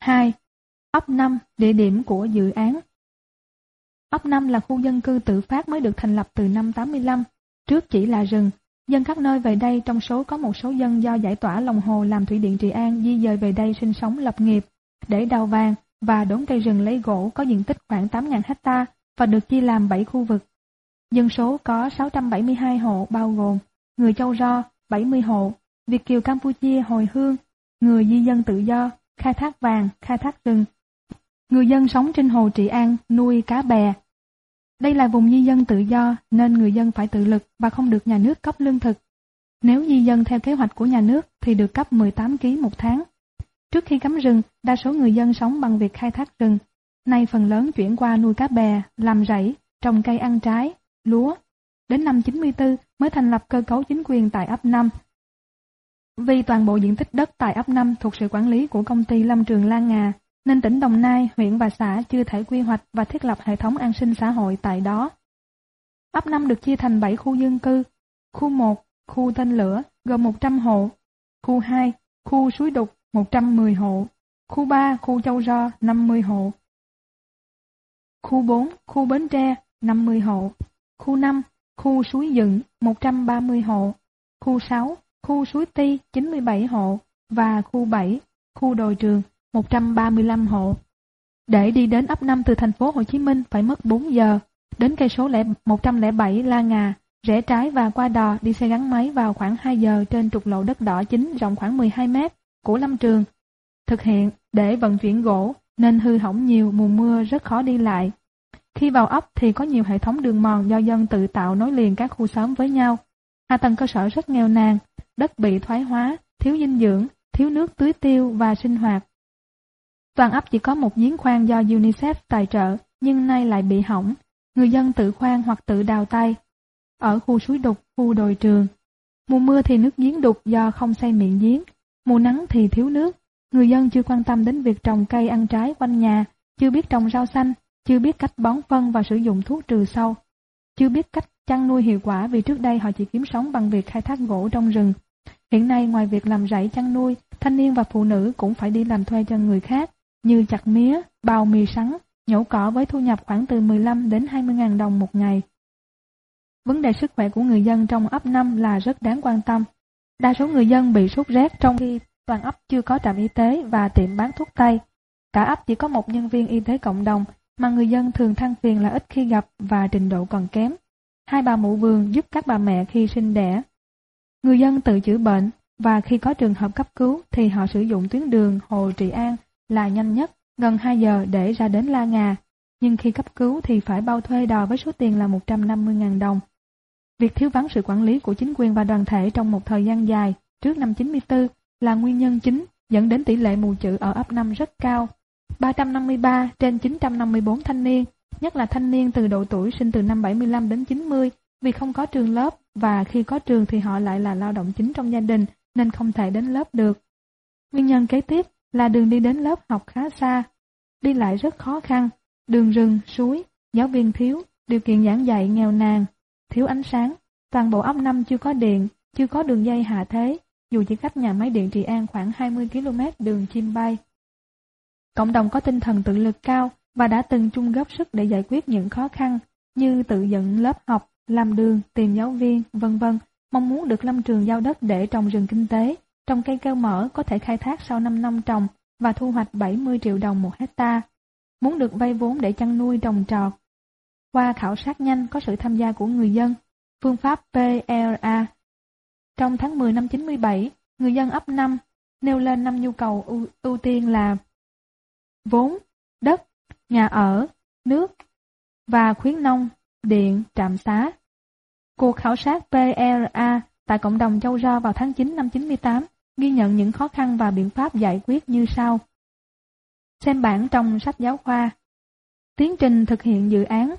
2. Ấp 5, địa điểm của dự án. Ấp 5 là khu dân cư tự phát mới được thành lập từ năm 85, trước chỉ là rừng. Dân các nơi về đây, trong số có một số dân do giải tỏa lòng hồ làm thủy điện Trị An di dời về đây sinh sống lập nghiệp, để đào vàng và đốn cây rừng lấy gỗ có diện tích khoảng 8.000 ha và được chia làm 7 khu vực. Dân số có 672 hộ bao gồm người Châu Ro 70 hộ, Việt kiều Campuchia hồi hương, người di dân tự do, khai thác vàng, khai thác rừng. Người dân sống trên hồ Trị An nuôi cá bè. Đây là vùng di dân tự do nên người dân phải tự lực và không được nhà nước cấp lương thực. Nếu di dân theo kế hoạch của nhà nước thì được cấp 18 kg một tháng. Trước khi cấm rừng, đa số người dân sống bằng việc khai thác rừng. Nay phần lớn chuyển qua nuôi cá bè, làm rẫy, trồng cây ăn trái, lúa. Đến năm 94 mới thành lập cơ cấu chính quyền tại ấp 5. Vì toàn bộ diện tích đất tại ấp 5 thuộc sự quản lý của công ty lâm trường Lan Ngà, nên tỉnh Đồng Nai, huyện và xã chưa thể quy hoạch và thiết lập hệ thống an sinh xã hội tại đó. Ấp 5 được chia thành 7 khu dân cư. Khu 1, khu Tên Lửa, gồm 100 hộ. Khu 2, khu Suối Đục, 110 hộ. Khu 3, khu Châu Ro, 50 hộ. Khu 4, khu Bến Tre, 50 hộ. Khu 5, khu Suối Dựng, 130 hộ. Khu 6, khu Suối Ti, 97 hộ. Và khu 7, khu Đồi Trường, 135 hộ. Để đi đến ấp 5 từ thành phố Hồ Chí Minh phải mất 4 giờ. Đến cây số 107 La Ngà, rẽ trái và qua đò đi xe gắn máy vào khoảng 2 giờ trên trục lộ đất đỏ chính rộng khoảng 12 mét của lâm trường. Thực hiện để vận chuyển gỗ nên hư hỏng nhiều, mùa mưa rất khó đi lại. Khi vào ấp thì có nhiều hệ thống đường mòn do dân tự tạo nối liền các khu xóm với nhau. Hạ tầng cơ sở rất nghèo nàn, đất bị thoái hóa, thiếu dinh dưỡng, thiếu nước tưới tiêu và sinh hoạt. Toàn ấp chỉ có một giếng khoan do UNICEF tài trợ, nhưng nay lại bị hỏng. Người dân tự khoan hoặc tự đào tay. Ở khu Suối Đục, khu Đồi Trường, mùa mưa thì nước giếng đục do không xây miệng giếng, mùa nắng thì thiếu nước. Người dân chưa quan tâm đến việc trồng cây ăn trái quanh nhà, chưa biết trồng rau xanh, chưa biết cách bón phân và sử dụng thuốc trừ sâu, chưa biết cách chăn nuôi hiệu quả vì trước đây họ chỉ kiếm sống bằng việc khai thác gỗ trong rừng. Hiện nay ngoài việc làm rẫy chăn nuôi, thanh niên và phụ nữ cũng phải đi làm thuê cho người khác, như chặt mía, bào mì sắn, nhổ cỏ với thu nhập khoảng từ 15 đến 20.000 đồng một ngày. Vấn đề sức khỏe của người dân trong ấp 5 là rất đáng quan tâm. Đa số người dân bị sốt rét trong khi toàn ấp chưa có trạm y tế và tiệm bán thuốc tây. Cả ấp chỉ có một nhân viên y tế cộng đồng mà người dân thường than phiền là ít khi gặp và trình độ còn kém. 2 bà mụ vườn giúp các bà mẹ khi sinh đẻ. Người dân tự chữa bệnh và khi có trường hợp cấp cứu thì họ sử dụng tuyến đường Hồ Trị An là nhanh nhất, gần 2 giờ để ra đến La Ngà. Nhưng khi cấp cứu thì phải bao thuê đò với số tiền là 150.000 đồng. Việc thiếu vắng sự quản lý của chính quyền và đoàn thể trong một thời gian dài trước năm 94 là nguyên nhân chính dẫn đến tỷ lệ mù chữ ở ấp 5 rất cao. 353 trên 954 thanh niên, nhất là thanh niên từ độ tuổi sinh từ năm 75 đến 90, vì không có trường lớp và khi có trường thì họ lại là lao động chính trong gia đình nên không thể đến lớp được. Nguyên nhân kế tiếp là đường đi đến lớp học khá xa, đi lại rất khó khăn, đường rừng, suối, giáo viên thiếu, điều kiện giảng dạy nghèo nàn, thiếu ánh sáng. Toàn bộ ấp 5 chưa có điện, chưa có đường dây hạ thế, dù chỉ cách nhà máy điện Trị An khoảng 20 km đường chim bay. Cộng đồng có tinh thần tự lực cao và đã từng chung góp sức để giải quyết những khó khăn như tự dựng lớp học, làm đường, tìm giáo viên, v.v. Mong muốn được lâm trường giao đất để trồng rừng kinh tế, trồng cây keo mỡ có thể khai thác sau 5 năm trồng và thu hoạch 70 triệu đồng một hecta. Muốn được vay vốn để chăn nuôi trồng trọt. Qua khảo sát nhanh có sự tham gia của người dân, phương pháp PLA. Trong tháng 10 năm 97, người dân ấp 5 nêu lên 5 nhu cầu ưu tiên là vốn, đất, nhà ở, nước và khuyến nông, điện, trạm xá. Cuộc khảo sát PLA tại cộng đồng Châu Ro vào tháng 9 năm 98 ghi nhận những khó khăn và biện pháp giải quyết như sau. Xem bảng trong sách giáo khoa. Tiến trình thực hiện dự án.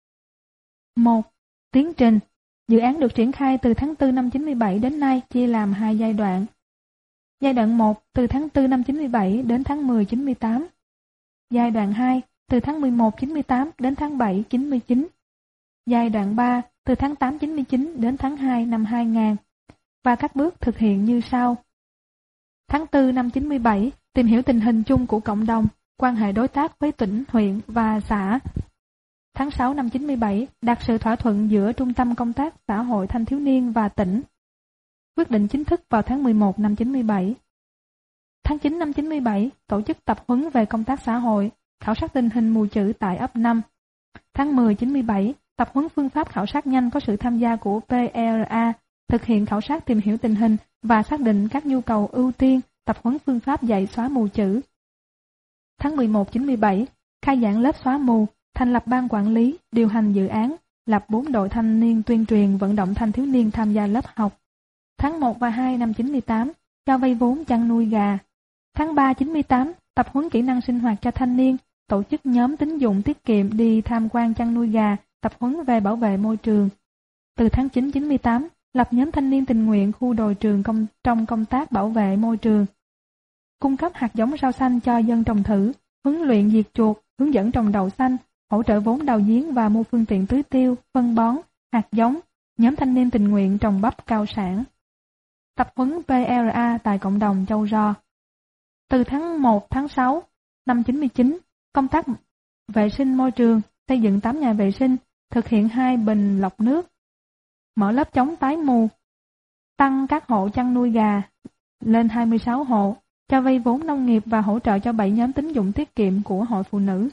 1. Tiến trình. Dự án được triển khai từ tháng 4 năm 97 đến nay chia làm 2 giai đoạn. Giai đoạn 1 từ tháng 4 năm 97 đến tháng 10 98. Giai đoạn 2 từ tháng 11 98 đến tháng 7 99. Giai đoạn 3 từ tháng 8 99 đến tháng 2 năm 2000. Và các bước thực hiện như sau. Tháng 4 năm 97, tìm hiểu tình hình chung của cộng đồng, quan hệ đối tác với tỉnh, huyện và xã. Tháng 6 năm 97, đạt sự thỏa thuận giữa Trung tâm Công tác Xã hội Thanh thiếu niên và tỉnh. Quyết định chính thức vào tháng 11 năm 97. Tháng 9 năm 97, tổ chức tập huấn về công tác xã hội, khảo sát tình hình mù chữ tại ấp 5. Tháng 10 97, tập huấn phương pháp khảo sát nhanh có sự tham gia của PRA, thực hiện khảo sát tìm hiểu tình hình và xác định các nhu cầu ưu tiên, tập huấn phương pháp dạy xóa mù chữ. Tháng 11 97, khai giảng lớp xóa mù, thành lập ban quản lý, điều hành dự án, lập 4 đội thanh niên tuyên truyền vận động thanh thiếu niên tham gia lớp học. Tháng 1 và 2 năm 98, cho vay vốn chăn nuôi gà. Tháng 3 98, tập huấn kỹ năng sinh hoạt cho thanh niên, tổ chức nhóm tín dụng tiết kiệm đi tham quan chăn nuôi gà, tập huấn về bảo vệ môi trường. Từ tháng 9 98, lập nhóm thanh niên tình nguyện khu đồi trường trong công tác bảo vệ môi trường. Cung cấp hạt giống rau xanh cho dân trồng thử, huấn luyện diệt chuột, hướng dẫn trồng đậu xanh, hỗ trợ vốn đào giếng và mua phương tiện tưới tiêu, phân bón, hạt giống, nhóm thanh niên tình nguyện trồng bắp cao sản. Tập huấn PRA tại cộng đồng Châu Ro. Từ tháng 1 tháng 6 năm 99, công tác vệ sinh môi trường, xây dựng 8 nhà vệ sinh, thực hiện 2 bình lọc nước, mở lớp chống tái mù, tăng các hộ chăn nuôi gà lên 26 hộ, cho vay vốn nông nghiệp và hỗ trợ cho 7 nhóm tín dụng tiết kiệm của Hội Phụ Nữ.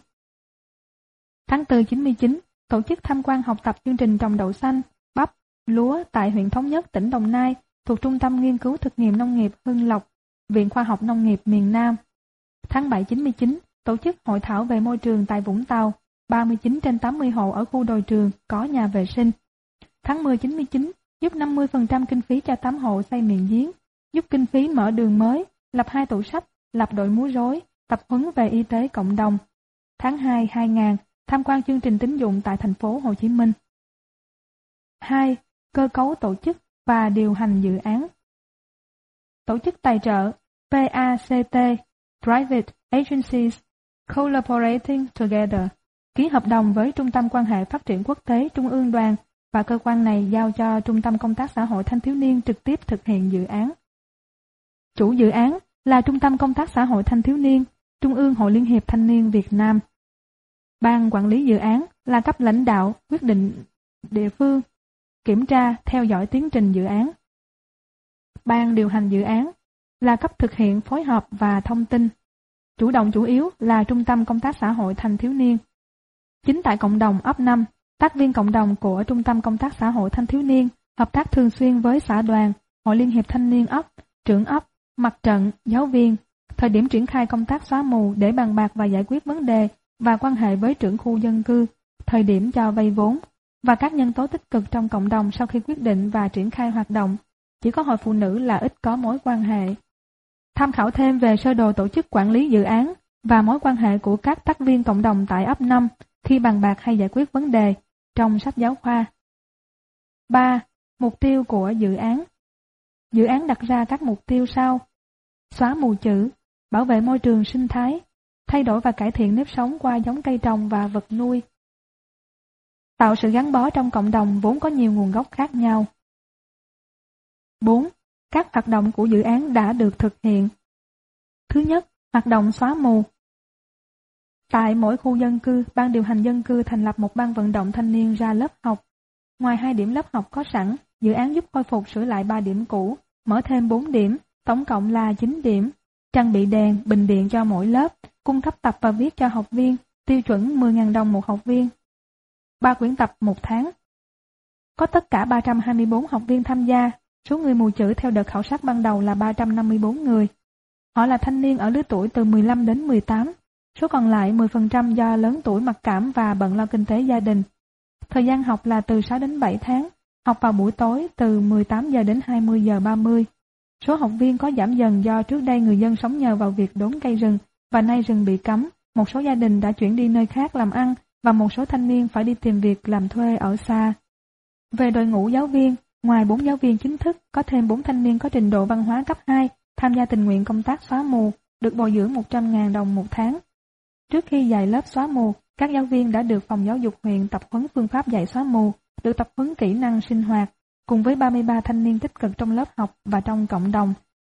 Tháng 4 99, tổ chức tham quan học tập chương trình trồng đậu xanh, bắp, lúa tại huyện Thống Nhất, tỉnh Đồng Nai, thuộc Trung tâm Nghiên cứu Thực nghiệm Nông nghiệp Hưng Lộc, Viện Khoa học Nông nghiệp miền Nam. Tháng 7 99, tổ chức hội thảo về môi trường tại Vũng Tàu, 39 trên 80 hộ ở khu đồi trường có nhà vệ sinh. Tháng 10 99, giúp 50% kinh phí cho 8 hộ xây miệng giếng, giúp kinh phí mở đường mới, lập 2 tủ sách, lập đội múa rối, tập huấn về y tế cộng đồng. Tháng 2 2000, tham quan chương trình tín dụng tại thành phố Hồ Chí Minh. 2. Cơ cấu tổ chức và điều hành dự án. Tổ chức tài trợ PACT, Private Agencies, Collaborating Together, ký hợp đồng với Trung tâm Quan hệ Phát triển Quốc tế Trung ương Đoàn và cơ quan này giao cho Trung tâm Công tác Xã hội Thanh thiếu niên trực tiếp thực hiện dự án. Chủ dự án là Trung tâm Công tác Xã hội Thanh thiếu niên, Trung ương Hội Liên hiệp Thanh niên Việt Nam. Ban quản lý dự án là cấp lãnh đạo quyết định địa phương, kiểm tra, theo dõi tiến trình dự án. Ban điều hành dự án là cấp thực hiện phối hợp và thông tin. Chủ động chủ yếu là Trung tâm Công tác Xã hội Thanh thiếu niên. Chính tại cộng đồng ấp 5, tác viên cộng đồng của Trung tâm Công tác Xã hội Thanh thiếu niên hợp tác thường xuyên với xã đoàn, Hội Liên hiệp Thanh niên ấp, trưởng ấp, mặt trận, giáo viên. Thời điểm triển khai công tác xóa mù để bàn bạc và giải quyết vấn đề và quan hệ với trưởng khu dân cư, thời điểm cho vay vốn và các nhân tố tích cực trong cộng đồng sau khi quyết định và triển khai hoạt động. Chỉ có Hội Phụ Nữ là ít có mối quan hệ. Tham khảo thêm về sơ đồ tổ chức quản lý dự án và mối quan hệ của các tác viên cộng đồng tại ấp 5 khi bàn bạc hay giải quyết vấn đề trong sách giáo khoa. 3. Mục tiêu của dự án. Dự án đặt ra các mục tiêu sau: xóa mù chữ, bảo vệ môi trường sinh thái, thay đổi và cải thiện nếp sống qua giống cây trồng và vật nuôi, tạo sự gắn bó trong cộng đồng vốn có nhiều nguồn gốc khác nhau. 4. Các hoạt động của dự án đã được thực hiện. Thứ nhất, hoạt động xóa mù. Tại mỗi khu dân cư, ban điều hành dân cư thành lập một ban vận động thanh niên ra lớp học. Ngoài 2 điểm lớp học có sẵn, dự án giúp khôi phục sửa lại 3 điểm cũ, mở thêm 4 điểm, tổng cộng là 9 điểm, trang bị đèn, bình điện cho mỗi lớp, cung cấp tập và viết cho học viên, tiêu chuẩn 10.000 đồng một học viên. 3 quyển tập một tháng. Có tất cả 324 học viên tham gia, số người mù chữ theo đợt khảo sát ban đầu là 354 người. Họ là thanh niên ở lứa tuổi từ 15 đến 18, số còn lại 10% do lớn tuổi mặc cảm và bận lo kinh tế gia đình. Thời gian học là từ 6 đến 7 tháng, học vào buổi tối từ 18 giờ đến 20 giờ 30. Số học viên có giảm dần do trước đây người dân sống nhờ vào việc đốn cây rừng và nay rừng bị cấm, một số gia đình đã chuyển đi nơi khác làm ăn và một số thanh niên phải đi tìm việc làm thuê ở xa. Về đội ngũ giáo viên, ngoài 4 giáo viên chính thức, có thêm 4 thanh niên có trình độ văn hóa cấp 2 tham gia tình nguyện công tác xóa mù, được bồi dưỡng 100.000 đồng một tháng. Trước khi dạy lớp xóa mù, các giáo viên đã được phòng giáo dục huyện tập huấn phương pháp dạy xóa mù, được tập huấn kỹ năng sinh hoạt, cùng với 33 thanh niên tích cực trong lớp học và trong cộng đồng,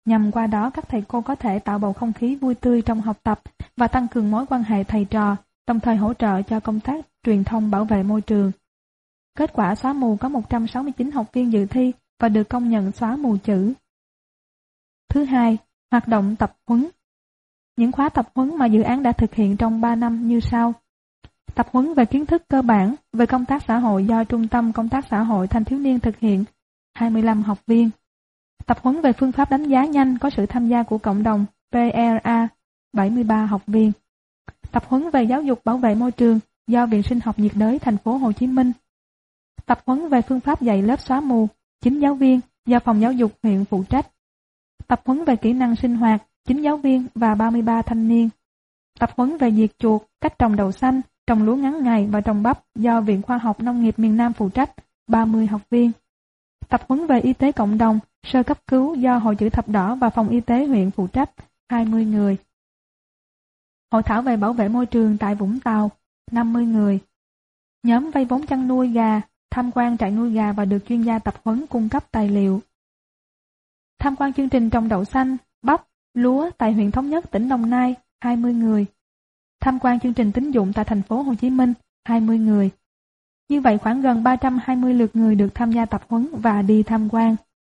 nhằm qua đó các thầy cô có thể tạo bầu không khí vui tươi trong học tập và tăng cường mối quan hệ thầy trò, đồng thời hỗ trợ cho công tác truyền thông bảo vệ môi trường. Kết quả xóa mù có 169 học viên dự thi và được công nhận xóa mù chữ. Thứ hai, hoạt động tập huấn. Những khóa tập huấn mà dự án đã thực hiện trong 3 năm như sau. Tập huấn về kiến thức cơ bản về công tác xã hội do Trung tâm Công tác Xã hội Thanh thiếu niên thực hiện, 25 học viên. Tập huấn về phương pháp đánh giá nhanh có sự tham gia của cộng đồng PRA, 73 học viên. Tập huấn về giáo dục bảo vệ môi trường do Viện Sinh học nhiệt đới thành phố Hồ Chí Minh. Tập huấn về phương pháp dạy lớp xóa mù, 9 giáo viên do Phòng Giáo dục huyện phụ trách. Tập huấn về kỹ năng sinh hoạt, 9 giáo viên và 33 thanh niên. Tập huấn về diệt chuột, cách trồng đậu xanh, trồng lúa ngắn ngày và trồng bắp do Viện Khoa học Nông nghiệp miền Nam phụ trách, 30 học viên. Tập huấn về y tế cộng đồng, sơ cấp cứu do Hội Chữ Thập Đỏ và Phòng Y tế huyện phụ trách, 20 người. Hội thảo về bảo vệ môi trường tại Vũng Tàu, 50 người. Nhóm vay vốn chăn nuôi gà, tham quan trại nuôi gà và được chuyên gia tập huấn cung cấp tài liệu. Tham quan chương trình trồng đậu xanh, bắp, lúa tại huyện Thống Nhất, tỉnh Đồng Nai, 20 người. Tham quan chương trình tín dụng tại thành phố Hồ Chí Minh, 20 người. Như vậy khoảng gần 320 lượt người được tham gia tập huấn và đi tham quan.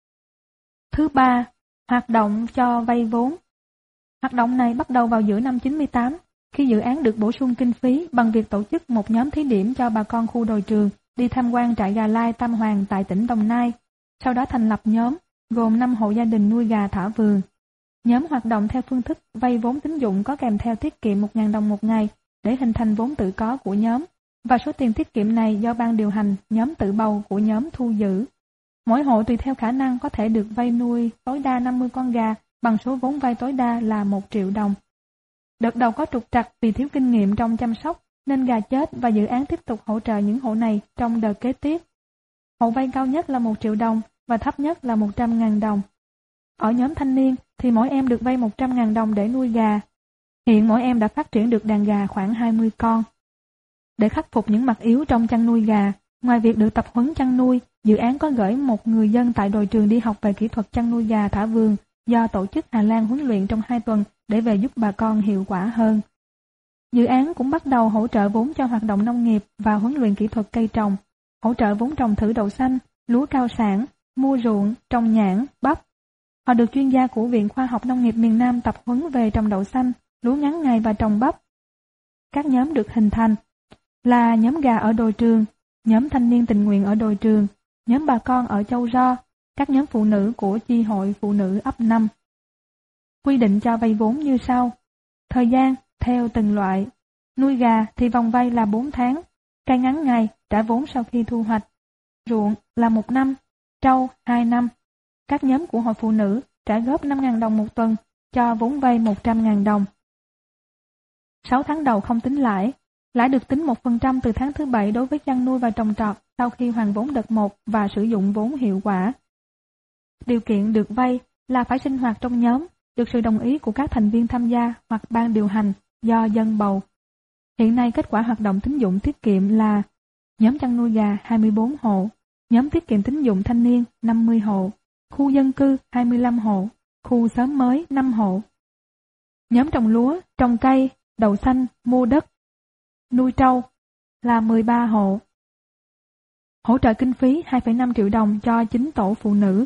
Thứ ba, hoạt động cho vay vốn. Hoạt động này bắt đầu vào giữa năm 98, khi dự án được bổ sung kinh phí bằng việc tổ chức một nhóm thí điểm cho bà con khu đồi Trường đi tham quan trại gà lai Tam Hoàng tại tỉnh Đồng Nai. Sau đó thành lập nhóm, gồm 5 hộ gia đình nuôi gà thả vườn. Nhóm hoạt động theo phương thức vay vốn tín dụng có kèm theo tiết kiệm 1.000 đồng một ngày để hình thành vốn tự có của nhóm, và số tiền tiết kiệm này do ban điều hành nhóm tự bầu của nhóm thu giữ. Mỗi hộ tùy theo khả năng có thể được vay nuôi tối đa 50 con gà bằng số vốn vay tối đa là 1 triệu đồng. Đợt đầu có trục trặc vì thiếu kinh nghiệm trong chăm sóc nên gà chết và dự án tiếp tục hỗ trợ những hộ này trong đợt kế tiếp. Hộ vay cao nhất là 1 triệu đồng và thấp nhất là 100.000 đồng. Ở nhóm thanh niên thì mỗi em được vay 100.000 đồng để nuôi gà. Hiện mỗi em đã phát triển được đàn gà khoảng 20 con. Để khắc phục những mặt yếu trong chăn nuôi gà, ngoài việc được tập huấn chăn nuôi, dự án có gửi một người dân tại đồi Trường đi học về kỹ thuật chăn nuôi gà thả vườn do tổ chức Hà Lan huấn luyện trong 2 tuần để về giúp bà con hiệu quả hơn. Dự án cũng bắt đầu hỗ trợ vốn cho hoạt động nông nghiệp và huấn luyện kỹ thuật cây trồng, hỗ trợ vốn trồng thử đậu xanh, lúa cao sản, mua ruộng, trồng nhãn, bắp. Họ được chuyên gia của Viện Khoa học Nông nghiệp miền Nam tập huấn về trồng đậu xanh, lúa ngắn ngày và trồng bắp. Các nhóm được hình thành là nhóm gà ở đồi Trường, nhóm thanh niên tình nguyện ở đồi Trường, nhóm bà con ở Châu Ro, các nhóm phụ nữ của chi hội phụ nữ ấp 5. Quy định cho vay vốn như sau. Thời gian theo từng loại. Nuôi gà thì vòng vay là 4 tháng, cây ngắn ngày trả vốn sau khi thu hoạch. Ruộng là 1 năm, trâu 2 năm. Các nhóm của hội phụ nữ trả góp 5.000 đồng một tuần, cho vốn vay 100.000 đồng. 6 tháng đầu không tính lãi. Lãi được tính 1% từ tháng thứ 7 đối với chăn nuôi và trồng trọt sau khi hoàn vốn đợt 1 và sử dụng vốn hiệu quả. Điều kiện được vay là phải sinh hoạt trong nhóm, được sự đồng ý của các thành viên tham gia hoặc ban điều hành do dân bầu. Hiện nay kết quả hoạt động tín dụng tiết kiệm là nhóm chăn nuôi gà 24 hộ, nhóm tiết kiệm tín dụng thanh niên 50 hộ, khu dân cư 25 hộ, khu xóm mới 5 hộ. Nhóm trồng lúa, trồng cây, đậu xanh, mua đất, nuôi trâu là 13 hộ. Hỗ trợ kinh phí 2,5 triệu đồng cho 9 tổ phụ nữ.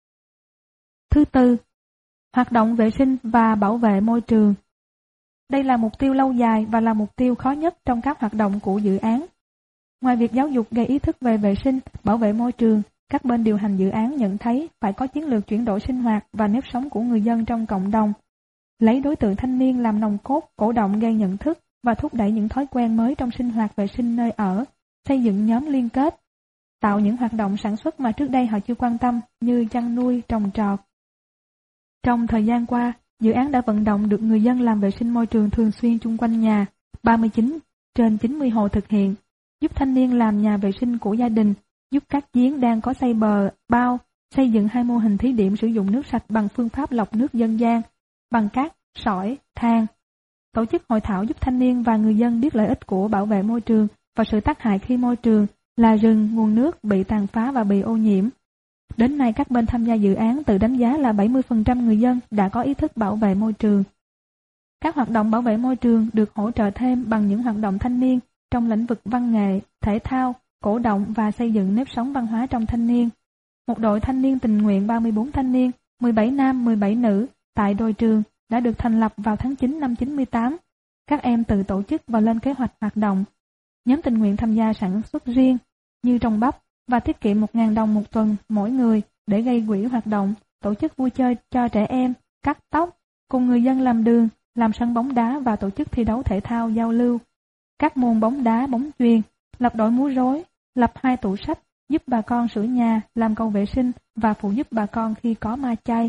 Thứ tư, hoạt động vệ sinh và bảo vệ môi trường. Đây là mục tiêu lâu dài và là mục tiêu khó nhất trong các hoạt động của dự án. Ngoài việc giáo dục gây ý thức về vệ sinh, bảo vệ môi trường, các bên điều hành dự án nhận thấy phải có chiến lược chuyển đổi sinh hoạt và nếp sống của người dân trong cộng đồng. Lấy đối tượng thanh niên làm nòng cốt, cổ động gây nhận thức và thúc đẩy những thói quen mới trong sinh hoạt vệ sinh nơi ở, xây dựng nhóm liên kết, tạo những hoạt động sản xuất mà trước đây họ chưa quan tâm như chăn nuôi, trồng trọt. Trong thời gian qua, dự án đã vận động được người dân làm vệ sinh môi trường thường xuyên chung quanh nhà, 39 trên 90 hộ thực hiện, giúp thanh niên làm nhà vệ sinh của gia đình, giúp các giếng đang có xây bờ, bao, xây dựng 2 mô hình thí điểm sử dụng nước sạch bằng phương pháp lọc nước dân gian, bằng cát, sỏi, than. Tổ chức hội thảo giúp thanh niên và người dân biết lợi ích của bảo vệ môi trường và sự tác hại khi môi trường là rừng, nguồn nước bị tàn phá và bị ô nhiễm. Đến nay các bên tham gia dự án tự đánh giá là 70% người dân đã có ý thức bảo vệ môi trường. Các hoạt động bảo vệ môi trường được hỗ trợ thêm bằng những hoạt động thanh niên trong lĩnh vực văn nghệ, thể thao, cổ động và xây dựng nếp sống văn hóa trong thanh niên. Một đội thanh niên tình nguyện 34 thanh niên, 17 nam, 17 nữ tại đồi trường đã được thành lập vào tháng 9 năm 98. Các em tự tổ chức và lên kế hoạch hoạt động. Nhóm tình nguyện tham gia sản xuất riêng như trồng bắp và tiết kiệm 1.000 đồng một tuần mỗi người để gây quỹ hoạt động, tổ chức vui chơi cho trẻ em, cắt tóc, cùng người dân làm đường, làm sân bóng đá và tổ chức thi đấu thể thao giao lưu. Các môn bóng đá, bóng chuyền, lập đội múa rối, lập 2 tủ sách, giúp bà con sửa nhà, làm cầu vệ sinh và phụ giúp bà con khi có ma chay.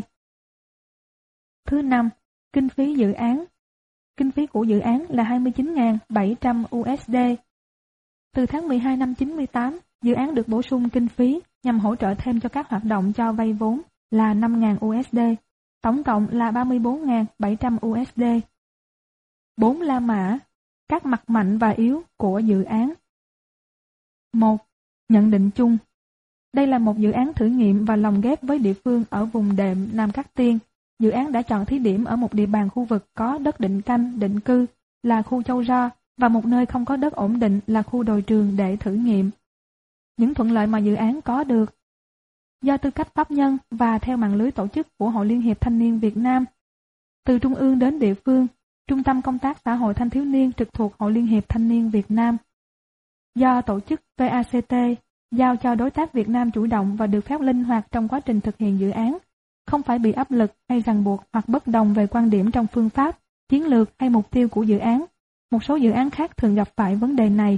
Thứ 5. Kinh phí dự án. Kinh phí của dự án là 29.700 USD. Từ tháng 12 năm 98, dự án được bổ sung kinh phí nhằm hỗ trợ thêm cho các hoạt động cho vay vốn là 5.000 USD. Tổng cộng là 34.700 USD. 4 la mã, các mặt mạnh và yếu của dự án. 1. Nhận định chung. Đây là một dự án thử nghiệm và lồng ghép với địa phương ở vùng đệm Nam Cát Tiên. Dự án đã chọn thí điểm ở một địa bàn khu vực có đất định canh, định cư là khu Châu Ro và một nơi không có đất ổn định là khu đồi trường để thử nghiệm. Những thuận lợi mà dự án có được. Do tư cách pháp nhân và theo mạng lưới tổ chức của Hội Liên hiệp Thanh niên Việt Nam, từ trung ương đến địa phương, Trung tâm Công tác Xã hội Thanh thiếu niên trực thuộc Hội Liên hiệp Thanh niên Việt Nam. Do tổ chức VACT giao cho đối tác Việt Nam chủ động và được phép linh hoạt trong quá trình thực hiện dự án, không phải bị áp lực hay ràng buộc hoặc bất đồng về quan điểm trong phương pháp, chiến lược hay mục tiêu của dự án. Một số dự án khác thường gặp phải vấn đề này.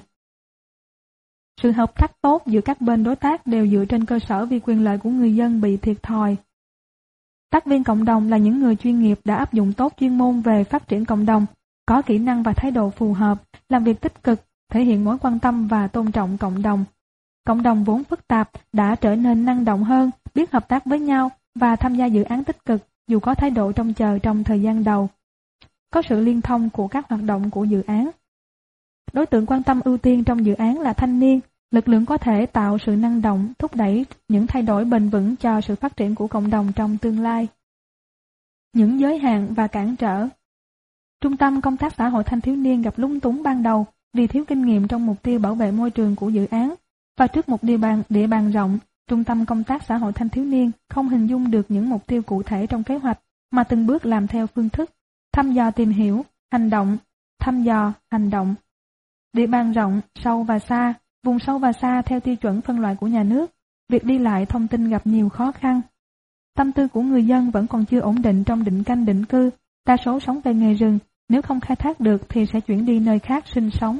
Sự hợp tác tốt giữa các bên đối tác đều dựa trên cơ sở vì quyền lợi của người dân bị thiệt thòi. Tác viên cộng đồng là những người chuyên nghiệp đã áp dụng tốt chuyên môn về phát triển cộng đồng, có kỹ năng và thái độ phù hợp, làm việc tích cực, thể hiện mối quan tâm và tôn trọng cộng đồng. Cộng đồng vốn phức tạp đã trở nên năng động hơn, biết hợp tác với nhau và tham gia dự án tích cực dù có thái độ trông chờ trong thời gian đầu. Có sự liên thông của các hoạt động của dự án. Đối tượng quan tâm ưu tiên trong dự án là thanh niên, lực lượng có thể tạo sự năng động, thúc đẩy những thay đổi bền vững cho sự phát triển của cộng đồng trong tương lai. Những giới hạn và cản trở. Trung tâm Công tác Xã hội Thanh thiếu niên gặp lúng túng ban đầu vì thiếu kinh nghiệm trong mục tiêu bảo vệ môi trường của dự án, và trước một địa bàn rộng, Trung tâm Công tác Xã hội Thanh thiếu niên không hình dung được những mục tiêu cụ thể trong kế hoạch, mà từng bước làm theo phương thức thăm dò tìm hiểu, hành động, thăm dò, hành động. Địa bàn rộng, sâu và xa, vùng sâu và xa theo tiêu chuẩn phân loại của nhà nước, việc đi lại thông tin gặp nhiều khó khăn. Tâm tư của người dân vẫn còn chưa ổn định trong định canh định cư, đa số sống về nghề rừng, nếu không khai thác được thì sẽ chuyển đi nơi khác sinh sống.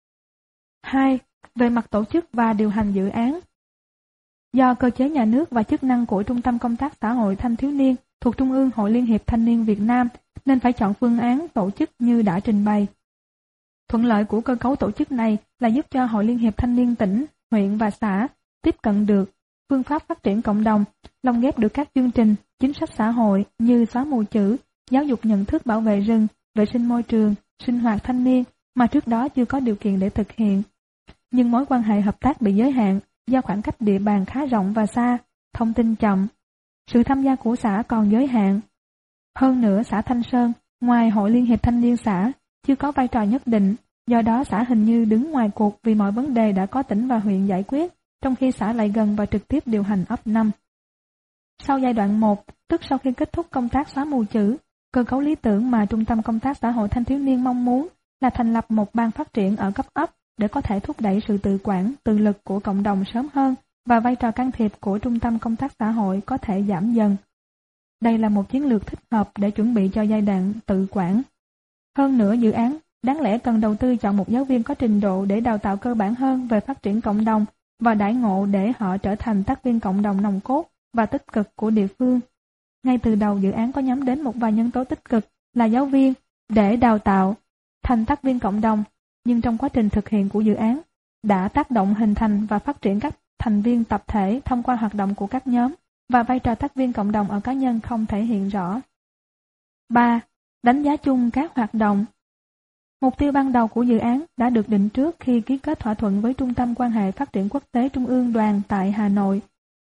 2. Về mặt tổ chức và điều hành dự án. Do cơ chế nhà nước và chức năng của Trung tâm Công tác Xã hội Thanh thiếu niên thuộc Trung ương Hội Liên hiệp Thanh niên Việt Nam nên phải chọn phương án tổ chức như đã trình bày. Thuận lợi của cơ cấu tổ chức này là giúp cho Hội Liên hiệp Thanh niên tỉnh, huyện và xã tiếp cận được phương pháp phát triển cộng đồng, lồng ghép được các chương trình, chính sách xã hội như xóa mù chữ, giáo dục nhận thức bảo vệ rừng, vệ sinh môi trường, sinh hoạt thanh niên mà trước đó chưa có điều kiện để thực hiện. Nhưng mối quan hệ hợp tác bị giới hạn do khoảng cách địa bàn khá rộng và xa, thông tin chậm. Sự tham gia của xã còn giới hạn. Hơn nữa xã Thanh Sơn, ngoài Hội Liên hiệp Thanh niên xã, chưa có vai trò nhất định, do đó xã hình như đứng ngoài cuộc vì mọi vấn đề đã có tỉnh và huyện giải quyết, trong khi xã lại gần và trực tiếp điều hành ấp 5. Sau giai đoạn 1, tức sau khi kết thúc công tác xóa mù chữ, cơ cấu lý tưởng mà Trung tâm Công tác Xã hội Thanh thiếu niên mong muốn là thành lập một ban phát triển ở cấp ấp để có thể thúc đẩy sự tự quản, tự lực của cộng đồng sớm hơn và vai trò can thiệp của Trung tâm Công tác Xã hội có thể giảm dần. Đây là một chiến lược thích hợp để chuẩn bị cho giai đoạn tự quản. Hơn nữa dự án đáng lẽ cần đầu tư chọn một giáo viên có trình độ để đào tạo cơ bản hơn về phát triển cộng đồng và đãi ngộ để họ trở thành tác viên cộng đồng nòng cốt và tích cực của địa phương. Ngay từ đầu dự án có nhắm đến một vài nhân tố tích cực là giáo viên để đào tạo thành tác viên cộng đồng, nhưng trong quá trình thực hiện của dự án đã tác động hình thành và phát triển các thành viên tập thể thông qua hoạt động của các nhóm và vai trò tác viên cộng đồng ở cá nhân không thể hiện rõ. 3. Đánh giá chung các hoạt động. Mục tiêu ban đầu của dự án đã được định trước khi ký kết thỏa thuận với Trung tâm Quan hệ Phát triển Quốc tế Trung ương đoàn tại Hà Nội.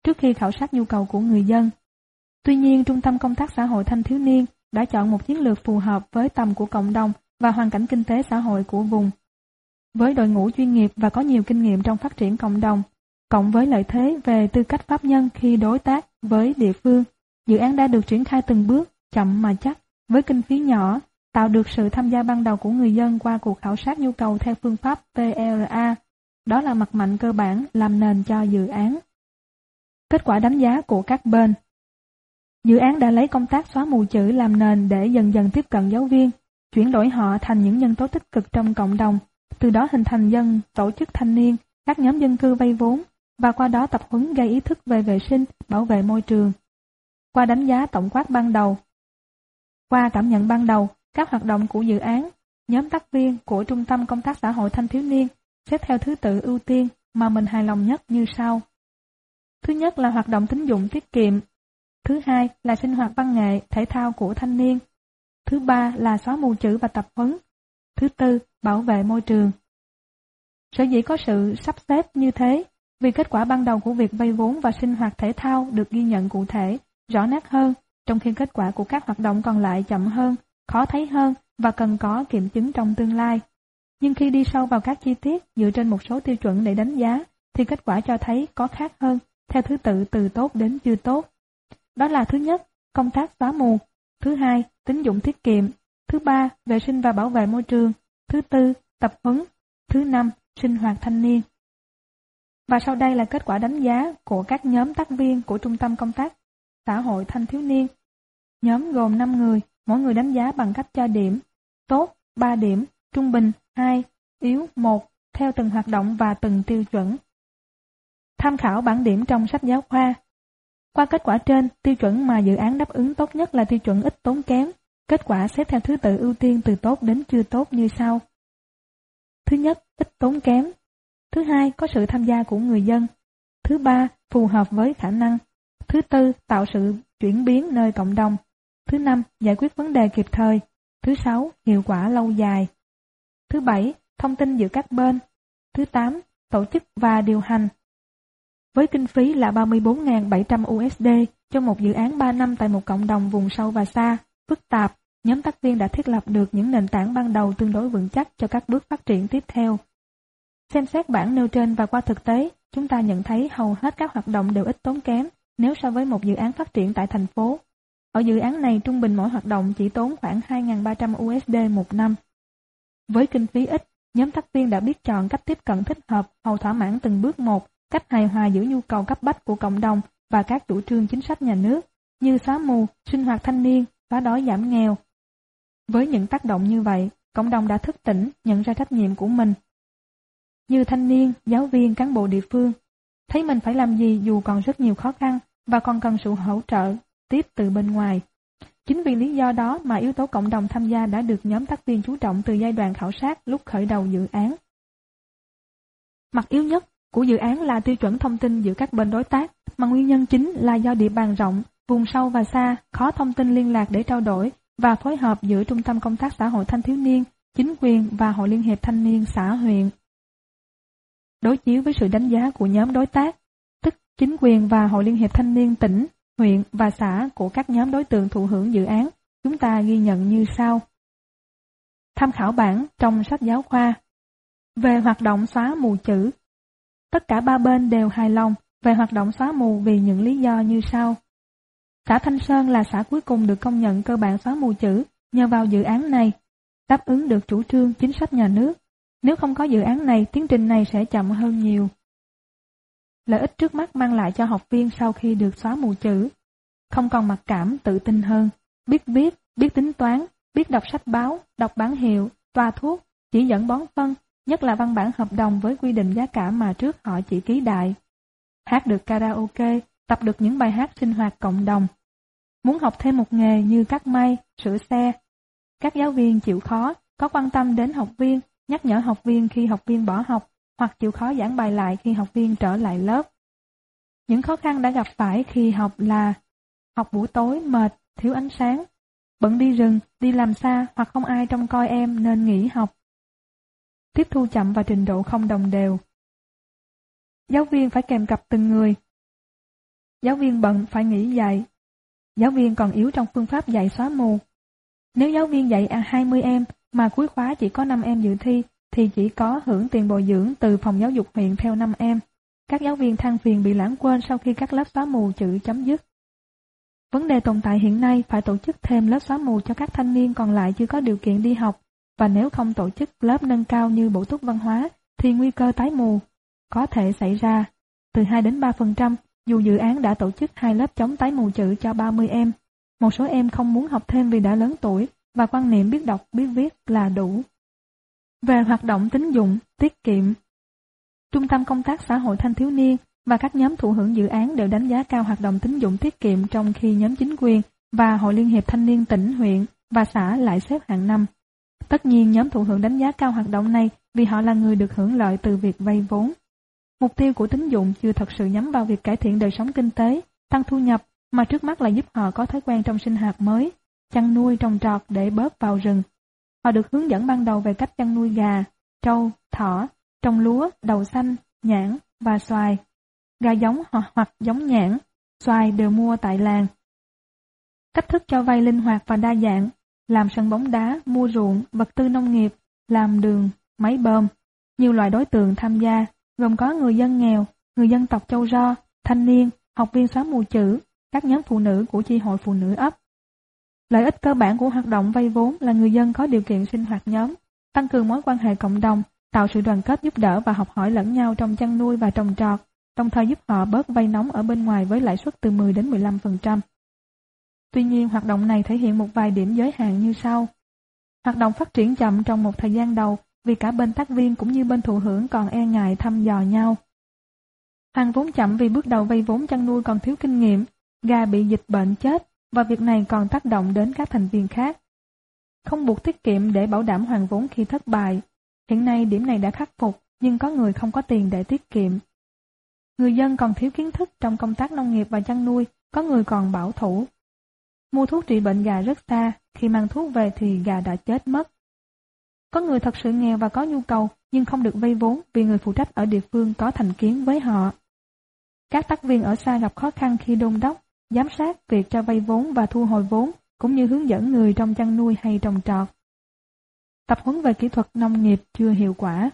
trước khi khảo sát nhu cầu của người dân. Tuy nhiên, Trung tâm Công tác Xã hội Thanh thiếu niên đã chọn một chiến lược phù hợp với tầm của cộng đồng và hoàn cảnh kinh tế xã hội của vùng. Với đội ngũ chuyên nghiệp và có nhiều kinh nghiệm trong phát triển cộng đồng, cộng với lợi thế về tư cách pháp nhân khi đối tác với địa phương, dự án đã được triển khai từng bước, chậm mà chắc, với kinh phí nhỏ, tạo được sự tham gia ban đầu của người dân qua cuộc khảo sát nhu cầu theo phương pháp PRA. Đó là mặt mạnh cơ bản làm nền cho dự án. Kết quả đánh giá của các bên. Dự án đã lấy công tác xóa mù chữ làm nền để dần dần tiếp cận giáo viên, chuyển đổi họ thành những nhân tố tích cực trong cộng đồng, từ đó hình thành tổ chức thanh niên, các nhóm dân cư vay vốn, và qua đó tập huấn gây ý thức về vệ sinh, bảo vệ môi trường. Qua đánh giá tổng quát ban đầu, qua cảm nhận ban đầu, các hoạt động của dự án, nhóm tác viên của Trung tâm Công tác Xã hội Thanh thiếu niên xếp theo thứ tự ưu tiên mà mình hài lòng nhất như sau. Thứ nhất là hoạt động tín dụng tiết kiệm. Thứ hai là sinh hoạt văn nghệ, thể thao của thanh niên. Thứ ba là xóa mù chữ và tập huấn. Thứ tư, bảo vệ môi trường. Sở dĩ có sự sắp xếp như thế, vì kết quả ban đầu của việc vay vốn và sinh hoạt thể thao được ghi nhận cụ thể, rõ nét hơn, trong khi kết quả của các hoạt động còn lại chậm hơn, khó thấy hơn và cần có kiểm chứng trong tương lai. Nhưng khi đi sâu vào các chi tiết dựa trên một số tiêu chuẩn để đánh giá, thì kết quả cho thấy có khác hơn, theo thứ tự từ tốt đến chưa tốt. Đó là thứ nhất, công tác xóa mù. Thứ hai, tín dụng tiết kiệm. Thứ ba, vệ sinh và bảo vệ môi trường. Thứ tư, tập huấn. Thứ năm, sinh hoạt thanh niên. Và sau đây là kết quả đánh giá của các nhóm tác viên của Trung tâm Công tác Xã hội Thanh thiếu niên. Nhóm gồm 5 người, mỗi người đánh giá bằng cách cho điểm. Tốt 3 điểm, trung bình 2, yếu 1, theo từng hoạt động và từng tiêu chuẩn. Tham khảo bảng điểm trong sách giáo khoa. Qua kết quả trên, tiêu chuẩn mà dự án đáp ứng tốt nhất là tiêu chuẩn ít tốn kém. Kết quả xếp theo thứ tự ưu tiên từ tốt đến chưa tốt như sau. Thứ nhất, ít tốn kém. Thứ hai, có sự tham gia của người dân. Thứ ba, phù hợp với khả năng. Thứ tư, tạo sự chuyển biến nơi cộng đồng. Thứ năm, giải quyết vấn đề kịp thời. Thứ sáu, hiệu quả lâu dài. Thứ bảy, thông tin giữa các bên. Thứ tám, tổ chức và điều hành. Với kinh phí là 34.700 USD cho một dự án 3 năm tại một cộng đồng vùng sâu và xa, phức tạp, nhóm tác viên đã thiết lập được những nền tảng ban đầu tương đối vững chắc cho các bước phát triển tiếp theo. Xem xét bảng nêu trên và qua thực tế, chúng ta nhận thấy hầu hết các hoạt động đều ít tốn kém nếu so với một dự án phát triển tại thành phố. Ở dự án này, trung bình mỗi hoạt động chỉ tốn khoảng 2.300 USD một năm. Với kinh phí ít, nhóm tác viên đã biết chọn cách tiếp cận thích hợp, hầu thỏa mãn từng bước một, cách hài hòa giữa nhu cầu cấp bách của cộng đồng và các chủ trương chính sách nhà nước, như xóa mù, sinh hoạt thanh niên, xóa đói giảm nghèo. Với những tác động như vậy, cộng đồng đã thức tỉnh, nhận ra trách nhiệm của mình. Như thanh niên, giáo viên, cán bộ địa phương, thấy mình phải làm gì dù còn rất nhiều khó khăn và còn cần sự hỗ trợ tiếp từ bên ngoài. Chính vì lý do đó mà yếu tố cộng đồng tham gia đã được nhóm tác viên chú trọng từ giai đoạn khảo sát lúc khởi đầu dự án. Mặt yếu nhất của dự án là tiêu chuẩn thông tin giữa các bên đối tác, mà nguyên nhân chính là do địa bàn rộng, vùng sâu và xa, khó thông tin liên lạc để trao đổi và phối hợp giữa Trung tâm Công tác Xã hội Thanh thiếu niên, chính quyền và Hội Liên hiệp Thanh niên xã huyện. Đối chiếu với sự đánh giá của nhóm đối tác, tức chính quyền và Hội Liên hiệp Thanh niên tỉnh, huyện và xã của các nhóm đối tượng thụ hưởng dự án, chúng ta ghi nhận như sau. Tham khảo bảng trong sách giáo khoa. Về hoạt động xóa mù chữ, tất cả ba bên đều hài lòng về hoạt động xóa mù vì những lý do như sau. Xã Thanh Sơn là xã cuối cùng được công nhận cơ bản xóa mù chữ nhờ vào dự án này, đáp ứng được chủ trương chính sách nhà nước. Nếu không có dự án này, tiến trình này sẽ chậm hơn nhiều. Lợi ích trước mắt mang lại cho học viên sau khi được xóa mù chữ: không còn mặc cảm, tự tin hơn, biết viết, biết tính toán, biết đọc sách báo, đọc bản hiệu, toa thuốc, chỉ dẫn bón phân, nhất là văn bản hợp đồng với quy định giá cả mà trước họ chỉ ký đại. Hát được karaoke, tập được những bài hát sinh hoạt cộng đồng. Muốn học thêm một nghề như cắt may, sửa xe. Các giáo viên chịu khó, có quan tâm đến học viên, nhắc nhở học viên khi học viên bỏ học, hoặc chịu khó giảng bài lại khi học viên trở lại lớp. Những khó khăn đã gặp phải khi học là học buổi tối mệt, thiếu ánh sáng, bận đi rừng, đi làm xa hoặc không ai trông coi em nên nghỉ học. Tiếp thu chậm và trình độ không đồng đều. Giáo viên phải kèm cặp từng người. giáo viên bận phải nghỉ dạy. Giáo viên còn yếu trong phương pháp dạy xóa mù. Nếu giáo viên dạy 20 em mà cuối khóa chỉ có 5 em dự thi thì chỉ có hưởng tiền bồi dưỡng từ phòng giáo dục huyện theo 5 em. Các giáo viên than phiền bị lãng quên sau khi các lớp xóa mù chữ chấm dứt. Vấn đề tồn tại hiện nay phải tổ chức thêm lớp xóa mù cho các thanh niên còn lại chưa có điều kiện đi học, và nếu không tổ chức lớp nâng cao như bổ túc văn hóa thì nguy cơ tái mù có thể xảy ra từ 2 đến 3%, dù dự án đã tổ chức 2 lớp chống tái mù chữ cho 30 em. Một số em không muốn học thêm vì đã lớn tuổi và quan niệm biết đọc biết viết là đủ. Về hoạt động tín dụng, tiết kiệm, Trung tâm Công tác Xã hội Thanh thiếu niên và các nhóm thụ hưởng dự án đều đánh giá cao hoạt động tín dụng tiết kiệm, trong khi nhóm chính quyền và Hội Liên hiệp Thanh niên tỉnh, huyện và xã lại xếp hạng 5. Tất nhiên nhóm thụ hưởng đánh giá cao hoạt động này vì họ là người được hưởng lợi từ việc vay vốn. Mục tiêu của tín dụng chưa thật sự nhắm vào việc cải thiện đời sống kinh tế, tăng thu nhập, mà trước mắt là giúp họ có thói quen trong sinh hoạt mới, chăn nuôi trồng trọt để bớt vào rừng. Họ được hướng dẫn ban đầu về cách chăn nuôi gà, trâu, thỏ, trồng lúa, đậu xanh, nhãn và xoài. Gà giống hoặc giống nhãn, xoài đều mua tại làng. Cách thức cho vay linh hoạt và đa dạng, làm sân bóng đá, mua ruộng, vật tư nông nghiệp, làm đường, máy bơm. Nhiều loại đối tượng tham gia, gồm có người dân nghèo, người dân tộc Châu Ro, thanh niên, học viên xóa mù chữ, các nhóm phụ nữ của chi hội phụ nữ ấp. Lợi ích cơ bản của hoạt động vay vốn là người dân có điều kiện sinh hoạt nhóm, tăng cường mối quan hệ cộng đồng, tạo sự đoàn kết giúp đỡ và học hỏi lẫn nhau trong chăn nuôi và trồng trọt, đồng thời giúp họ bớt vay nóng ở bên ngoài với lãi suất từ 10 đến 15%. Tuy nhiên, hoạt động này thể hiện một vài điểm giới hạn như sau. Hoạt động phát triển chậm trong một thời gian đầu vì cả bên tác viên cũng như bên thụ hưởng còn e ngại thăm dò nhau. Hoàn vốn chậm vì bước đầu vay vốn chăn nuôi còn thiếu kinh nghiệm, gà bị dịch bệnh chết, và việc này còn tác động đến các thành viên khác. Không buộc tiết kiệm để bảo đảm hoàn vốn khi thất bại. Hiện nay điểm này đã khắc phục, nhưng có người không có tiền để tiết kiệm. Người dân còn thiếu kiến thức trong công tác nông nghiệp và chăn nuôi, có người còn bảo thủ. Mua thuốc trị bệnh gà rất xa, khi mang thuốc về thì gà đã chết mất. Có người thật sự nghèo và có nhu cầu nhưng không được vay vốn vì người phụ trách ở địa phương có thành kiến với họ. Các tác viên ở xa gặp khó khăn khi đôn đốc, giám sát việc cho vay vốn và thu hồi vốn, cũng như hướng dẫn người trong chăn nuôi hay trồng trọt. Tập huấn về kỹ thuật nông nghiệp chưa hiệu quả.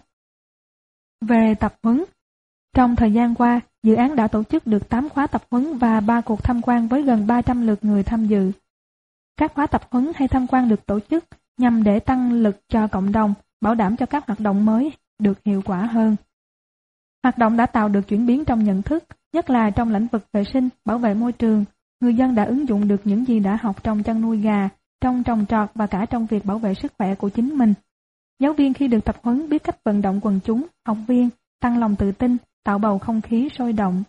Về tập huấn, trong thời gian qua, dự án đã tổ chức được 8 khóa tập huấn và 3 cuộc tham quan với gần 300 lượt người tham dự. Các khóa tập huấn hay tham quan được tổ chức nhằm để tăng lực cho cộng đồng, bảo đảm cho các hoạt động mới được hiệu quả hơn. Hoạt động đã tạo được chuyển biến trong nhận thức, nhất là trong lĩnh vực vệ sinh, bảo vệ môi trường. Người dân đã ứng dụng được những gì đã học trong chăn nuôi gà, trong trồng trọt và cả trong việc bảo vệ sức khỏe của chính mình. Giáo viên khi được tập huấn biết cách vận động quần chúng, học viên, tăng lòng tự tin, tạo bầu không khí sôi động.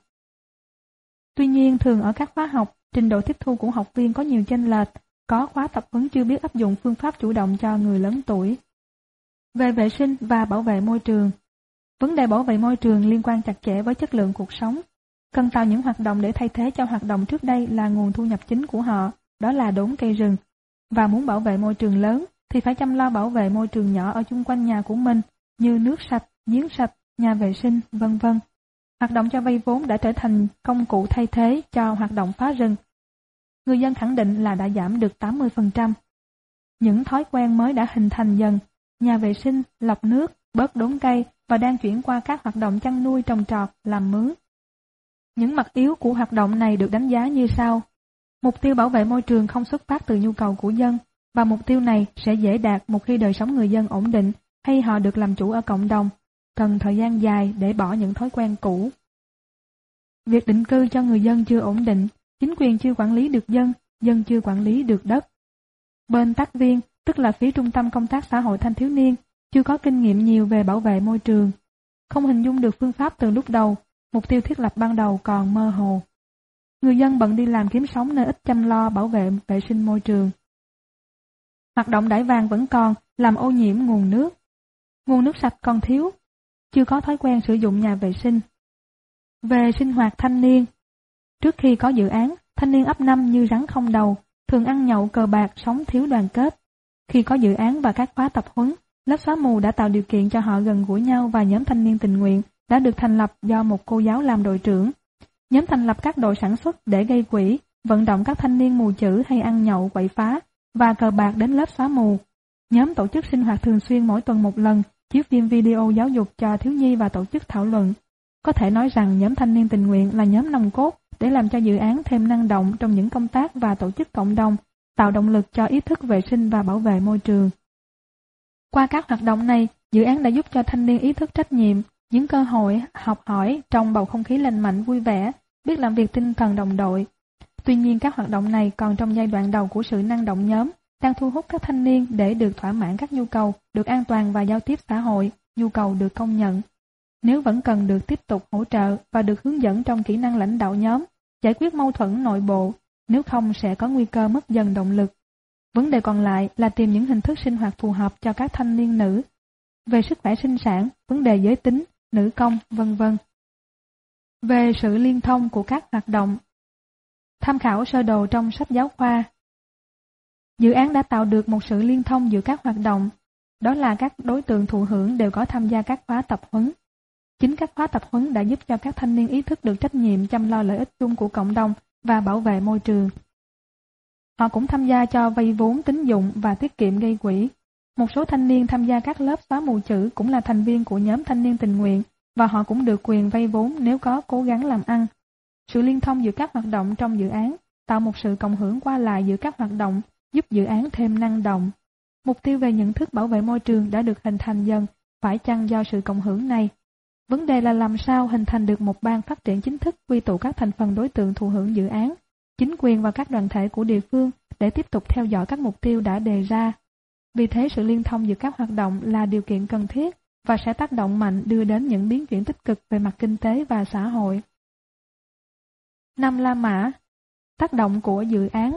Tuy nhiên, thường ở các khóa học, trình độ tiếp thu của học viên có nhiều chênh lệch, có khóa tập huấn chưa biết áp dụng phương pháp chủ động cho người lớn tuổi. Về vệ sinh và bảo vệ môi trường, vấn đề bảo vệ môi trường liên quan chặt chẽ với chất lượng cuộc sống. Cần tạo những hoạt động để thay thế cho hoạt động trước đây là nguồn thu nhập chính của họ, đó là đốn cây rừng. Và muốn bảo vệ môi trường lớn thì phải chăm lo bảo vệ môi trường nhỏ ở chung quanh nhà của mình, như nước sạch, giếng sạch, nhà vệ sinh, vân vân. Hoạt động cho vay vốn đã trở thành công cụ thay thế cho hoạt động phá rừng. Người dân khẳng định là đã giảm được 80%. Những thói quen mới đã hình thành dần, nhà vệ sinh, lọc nước, bớt đốn cây và đang chuyển qua các hoạt động chăn nuôi trồng trọt, làm mướn. Những mặt yếu của hoạt động này được đánh giá như sau. Mục tiêu bảo vệ môi trường không xuất phát từ nhu cầu của dân, và mục tiêu này sẽ dễ đạt một khi đời sống người dân ổn định hay họ được làm chủ ở cộng đồng, cần thời gian dài để bỏ những thói quen cũ. Việc định cư cho người dân chưa ổn định, chính quyền chưa quản lý được dân chưa quản lý được đất. Bên tác viên, tức là phía Trung tâm Công tác Xã hội Thanh thiếu niên, chưa có kinh nghiệm nhiều về bảo vệ môi trường. Không hình dung được phương pháp từ lúc đầu, mục tiêu thiết lập ban đầu còn mơ hồ. Người dân bận đi làm kiếm sống nên ít chăm lo bảo vệ vệ sinh môi trường. Hoạt động đãi vàng vẫn còn, làm ô nhiễm nguồn nước. Nguồn nước sạch còn thiếu, chưa có thói quen sử dụng nhà vệ sinh. Về sinh hoạt thanh niên, trước khi có dự án, thanh niên ấp 5 như rắn không đầu, thường ăn nhậu cờ bạc, sống thiếu đoàn kết. Khi có dự án và các khóa tập huấn, lớp xóa mù đã tạo điều kiện cho họ gần gũi nhau và nhóm thanh niên tình nguyện đã được thành lập do một cô giáo làm đội trưởng. Nhóm thành lập các đội sản xuất để gây quỹ, vận động các thanh niên mù chữ hay ăn nhậu quậy phá và cờ bạc đến lớp xóa mù. Nhóm tổ chức sinh hoạt thường xuyên mỗi tuần một lần, chiếu phim video giáo dục cho thiếu nhi và tổ chức thảo luận. Có thể nói rằng nhóm thanh niên tình nguyện là nhóm nòng cốt để làm cho dự án thêm năng động trong những công tác và tổ chức cộng đồng, tạo động lực cho ý thức vệ sinh và bảo vệ môi trường. Qua các hoạt động này, dự án đã giúp cho thanh niên ý thức trách nhiệm, những cơ hội học hỏi trong bầu không khí lành mạnh vui vẻ, biết làm việc tinh thần đồng đội. Tuy nhiên các hoạt động này còn trong giai đoạn đầu của sự năng động nhóm, đang thu hút các thanh niên để được thỏa mãn các nhu cầu, được an toàn và giao tiếp xã hội, nhu cầu được công nhận. Nếu vẫn cần được tiếp tục hỗ trợ và được hướng dẫn trong kỹ năng lãnh đạo nhóm, giải quyết mâu thuẫn nội bộ, nếu không sẽ có nguy cơ mất dần động lực. Vấn đề còn lại là tìm những hình thức sinh hoạt phù hợp cho các thanh niên nữ, về sức khỏe sinh sản, vấn đề giới tính, nữ công, v.v. Về sự liên thông của các hoạt động, tham khảo sơ đồ trong sách giáo khoa. Dự án đã tạo được một sự liên thông giữa các hoạt động, đó là các đối tượng thụ hưởng đều có tham gia các khóa tập huấn. Chính các khóa tập huấn đã giúp cho các thanh niên ý thức được trách nhiệm chăm lo lợi ích chung của cộng đồng và bảo vệ môi trường. Họ cũng tham gia cho vay vốn tín dụng và tiết kiệm gây quỹ. Một số thanh niên tham gia các lớp xóa mù chữ cũng là thành viên của nhóm thanh niên tình nguyện và họ cũng được quyền vay vốn nếu có cố gắng làm ăn. Sự liên thông giữa các hoạt động trong dự án tạo một sự cộng hưởng qua lại giữa các hoạt động, giúp dự án thêm năng động. Mục tiêu về nhận thức bảo vệ môi trường đã được hình thành dần, phải chăng do sự cộng hưởng này. Vấn đề là làm sao hình thành được một ban phát triển chính thức quy tụ các thành phần đối tượng thụ hưởng dự án, chính quyền và các đoàn thể của địa phương để tiếp tục theo dõi các mục tiêu đã đề ra. Vì thế sự liên thông giữa các hoạt động là điều kiện cần thiết và sẽ tác động mạnh đưa đến những biến chuyển tích cực về mặt kinh tế và xã hội. 5 La Mã. Tác động của dự án.